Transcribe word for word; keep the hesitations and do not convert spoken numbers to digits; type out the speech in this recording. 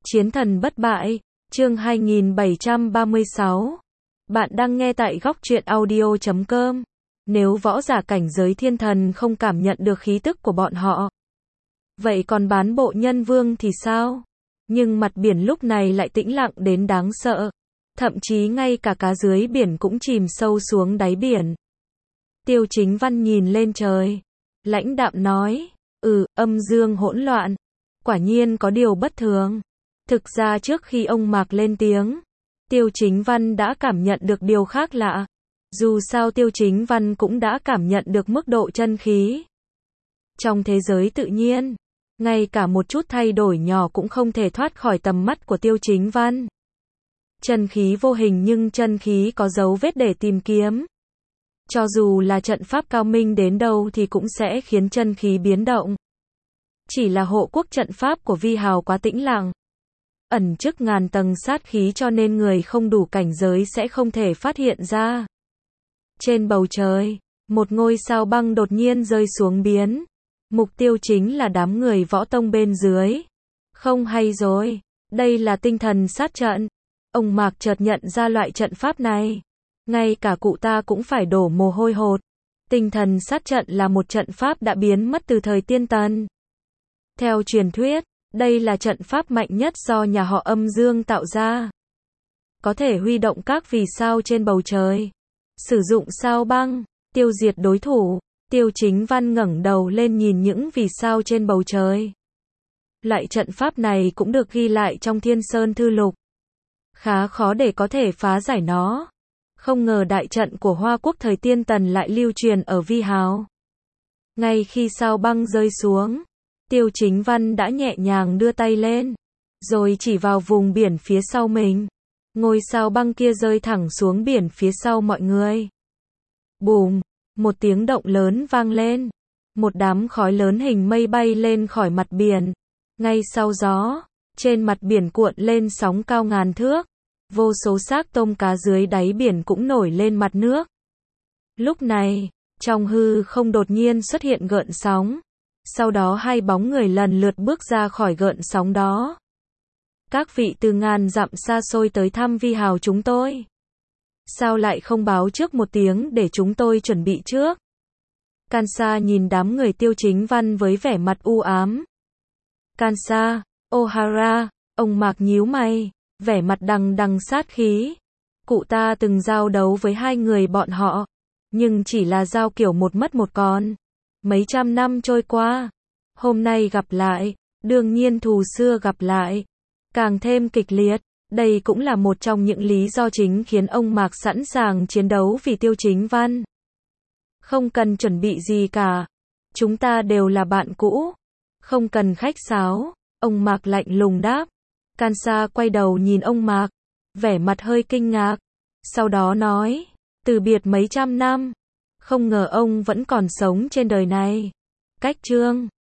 Chiến thần bất bại, chương hai nghìn bảy trăm ba mươi sáu. Bạn đang nghe tại góc truyện audio chấm com. Nếu võ giả cảnh giới thiên thần không cảm nhận được khí tức của bọn họ, vậy còn bán bộ nhân vương thì sao? Nhưng mặt biển lúc này lại tĩnh lặng đến đáng sợ. Thậm chí ngay cả cá dưới biển cũng chìm sâu xuống đáy biển. Tiêu Chính Văn nhìn lên trời, lãnh đạm nói, ừ, âm dương hỗn loạn. Quả nhiên có điều bất thường. Thực ra trước khi ông Mạc lên tiếng, Tiêu Chính Văn đã cảm nhận được điều khác lạ. Dù sao Tiêu Chính Văn cũng đã cảm nhận được mức độ chân khí. Trong thế giới tự nhiên, ngay cả một chút thay đổi nhỏ cũng không thể thoát khỏi tầm mắt của Tiêu Chính Văn. Chân khí vô hình nhưng chân khí có dấu vết để tìm kiếm. Cho dù là trận pháp cao minh đến đâu thì cũng sẽ khiến chân khí biến động. Chỉ là hộ quốc trận pháp của Vi Hào quá tĩnh lặng, ẩn trước ngàn tầng sát khí cho nên người không đủ cảnh giới sẽ không thể phát hiện ra. Trên bầu trời, một ngôi sao băng đột nhiên rơi xuống biến. Mục tiêu chính là đám người võ tông bên dưới. Không hay rồi, đây là tinh thần sát trận. Ông Mạc chợt nhận ra loại trận pháp này. Ngay cả cụ ta cũng phải đổ mồ hôi hột. Tinh thần sát trận là một trận pháp đã biến mất từ thời tiên tần. Theo truyền thuyết, đây là trận pháp mạnh nhất do nhà họ Âm Dương tạo ra. Có thể huy động các vì sao trên bầu trời. Sử dụng sao băng, tiêu diệt đối thủ. Tiêu Chính Văn ngẩng đầu lên nhìn những vì sao trên bầu trời. Loại trận pháp này cũng được ghi lại trong Thiên Sơn Thư Lục. Khá khó để có thể phá giải nó. Không ngờ đại trận của Hoa Quốc thời tiên tần lại lưu truyền ở Vi Hào. Ngay khi sao băng rơi xuống, Tiêu Chính Văn đã nhẹ nhàng đưa tay lên, rồi chỉ vào vùng biển phía sau mình. Ngôi sao băng kia rơi thẳng xuống biển phía sau mọi người. Bùm, một tiếng động lớn vang lên. Một đám khói lớn hình mây bay lên khỏi mặt biển. Ngay sau gió, trên mặt biển cuộn lên sóng cao ngàn thước. Vô số xác tôm cá dưới đáy biển cũng nổi lên mặt nước. Lúc này, trong hư không đột nhiên xuất hiện gợn sóng. Sau đó hai bóng người lần lượt bước ra khỏi gợn sóng đó. Các vị từ ngàn dặm xa xôi tới thăm Vi Hào chúng tôi. Sao lại không báo trước một tiếng để chúng tôi chuẩn bị trước? Kansa nhìn đám người Tiêu Chính Văn với vẻ mặt u ám. Kansa, Ohara, ông Mạc nhíu mày, vẻ mặt đằng đằng sát khí. Cụ ta từng giao đấu với hai người bọn họ, nhưng chỉ là giao kiểu một mất một còn. Mấy trăm năm trôi qua, hôm nay gặp lại, đương nhiên thù xưa gặp lại, càng thêm kịch liệt. Đây cũng là một trong những lý do chính khiến ông Mạc sẵn sàng chiến đấu vì Tiêu Chính Văn. Không cần chuẩn bị gì cả, chúng ta đều là bạn cũ, không cần khách sáo, ông Mạc lạnh lùng đáp. Kansa quay đầu nhìn ông Mạc, vẻ mặt hơi kinh ngạc, sau đó nói, từ biệt mấy trăm năm, không ngờ ông vẫn còn sống trên đời này. Cách chương